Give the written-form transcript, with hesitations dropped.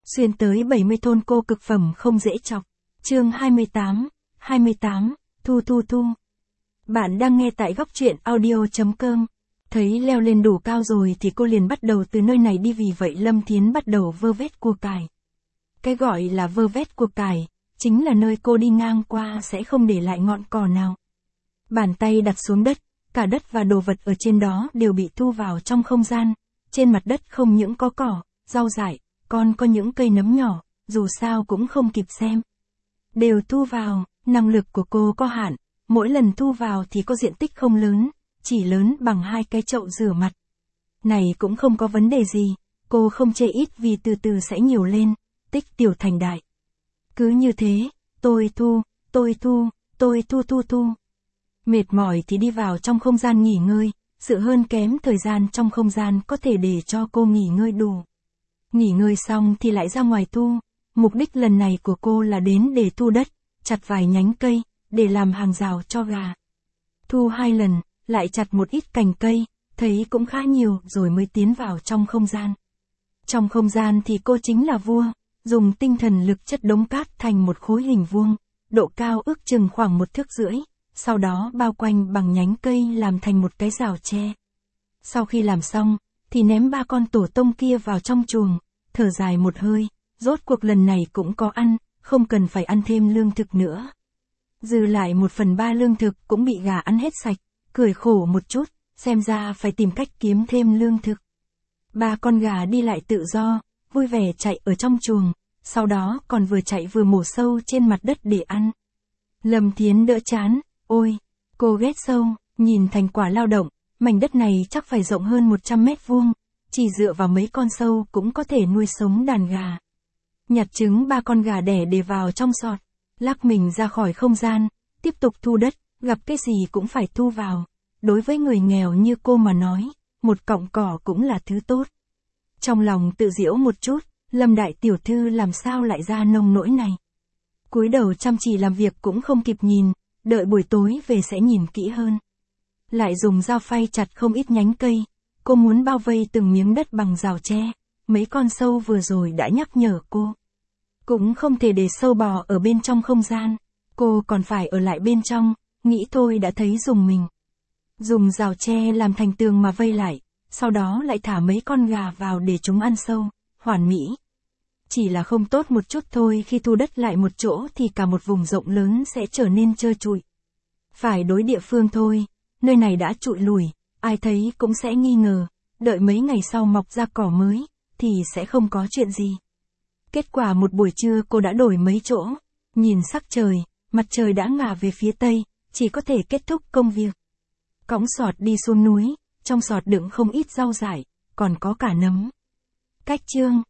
Xuyên tới 70 thôn cô cực phẩm không dễ chọc. Chương 28, thu. Bạn đang nghe tại góc truyện audio.com. Thấy leo lên đủ cao rồi thì cô liền bắt đầu từ nơi này đi, vì vậy Lâm Thiến bắt đầu vơ vét của cải. Cái gọi là vơ vét của cải, chính là nơi cô đi ngang qua sẽ không để lại ngọn cỏ nào. Bàn tay đặt xuống đất, cả đất và đồ vật ở trên đó đều bị thu vào trong không gian. Trên mặt đất không những có cỏ, rau dại, còn có những cây nấm nhỏ, dù sao cũng không kịp xem. Đều thu vào, năng lực của cô có hạn, mỗi lần thu vào thì có diện tích không lớn, chỉ lớn bằng 2 cái chậu rửa mặt. Này cũng không có vấn đề gì, cô không chê ít vì từ từ sẽ nhiều lên, tích tiểu thành đại. Cứ như thế, tôi thu. Mệt mỏi thì đi vào trong không gian nghỉ ngơi, sự hơn kém thời gian trong không gian có thể để cho cô nghỉ ngơi đủ. Nghỉ ngơi xong thì lại ra ngoài thu, mục đích lần này của cô là đến để thu đất, chặt vài nhánh cây, để làm hàng rào cho gà. Thu 2 lần, lại chặt một ít cành cây, thấy cũng khá nhiều rồi mới tiến vào trong không gian. Trong không gian thì cô chính là vua, dùng tinh thần lực chất đống cát thành một khối hình vuông, độ cao ước chừng khoảng 1,5 thước, sau đó bao quanh bằng nhánh cây làm thành một cái rào tre. Sau khi làm xong, thì ném 3 con tổ tông kia vào trong chuồng, thở dài một hơi, rốt cuộc lần này cũng có ăn, không cần phải ăn thêm lương thực nữa. Dư lại 1/3 lương thực cũng bị gà ăn hết sạch, cười khổ một chút, xem ra phải tìm cách kiếm thêm lương thực. 3 con gà đi lại tự do, vui vẻ chạy ở trong chuồng, sau đó còn vừa chạy vừa mổ sâu trên mặt đất để ăn. Lâm Thiến đỡ chán, ôi, cô ghét sâu, nhìn thành quả lao động, mảnh đất này chắc phải rộng hơn 100 mét vuông, chỉ dựa vào mấy con sâu cũng có thể nuôi sống đàn gà. Nhặt trứng 3 con gà đẻ để vào trong sọt, lắc mình ra khỏi không gian, tiếp tục thu đất, gặp cái gì cũng phải thu vào. Đối với người nghèo như cô mà nói, một cọng cỏ cũng là thứ tốt. Trong lòng tự giễu một chút, Lâm đại tiểu thư làm sao lại ra nông nỗi này. Cúi đầu chăm chỉ làm việc cũng không kịp nhìn, đợi buổi tối về sẽ nhìn kỹ hơn. Lại dùng dao phay chặt không ít nhánh cây, cô muốn bao vây từng miếng đất bằng rào tre, mấy con sâu vừa rồi đã nhắc nhở cô. Cũng không thể để sâu bò ở bên trong không gian, cô còn phải ở lại bên trong, nghĩ thôi đã thấy rùng mình. Dùng rào tre làm thành tường mà vây lại, sau đó lại thả mấy con gà vào để chúng ăn sâu, hoàn mỹ. Chỉ là không tốt một chút thôi, khi thu đất lại một chỗ thì cả một vùng rộng lớn sẽ trở nên trơ trụi. Phải đối địa phương thôi, nơi này đã trụi lùi, ai thấy cũng sẽ nghi ngờ, đợi mấy ngày sau mọc ra cỏ mới, thì sẽ không có chuyện gì. Kết quả một buổi trưa cô đã đổi mấy chỗ, nhìn sắc trời, mặt trời đã ngả về phía tây, chỉ có thể kết thúc công việc. Cõng sọt đi xuống núi, trong sọt đựng không ít rau dại, còn có cả nấm. Cách chương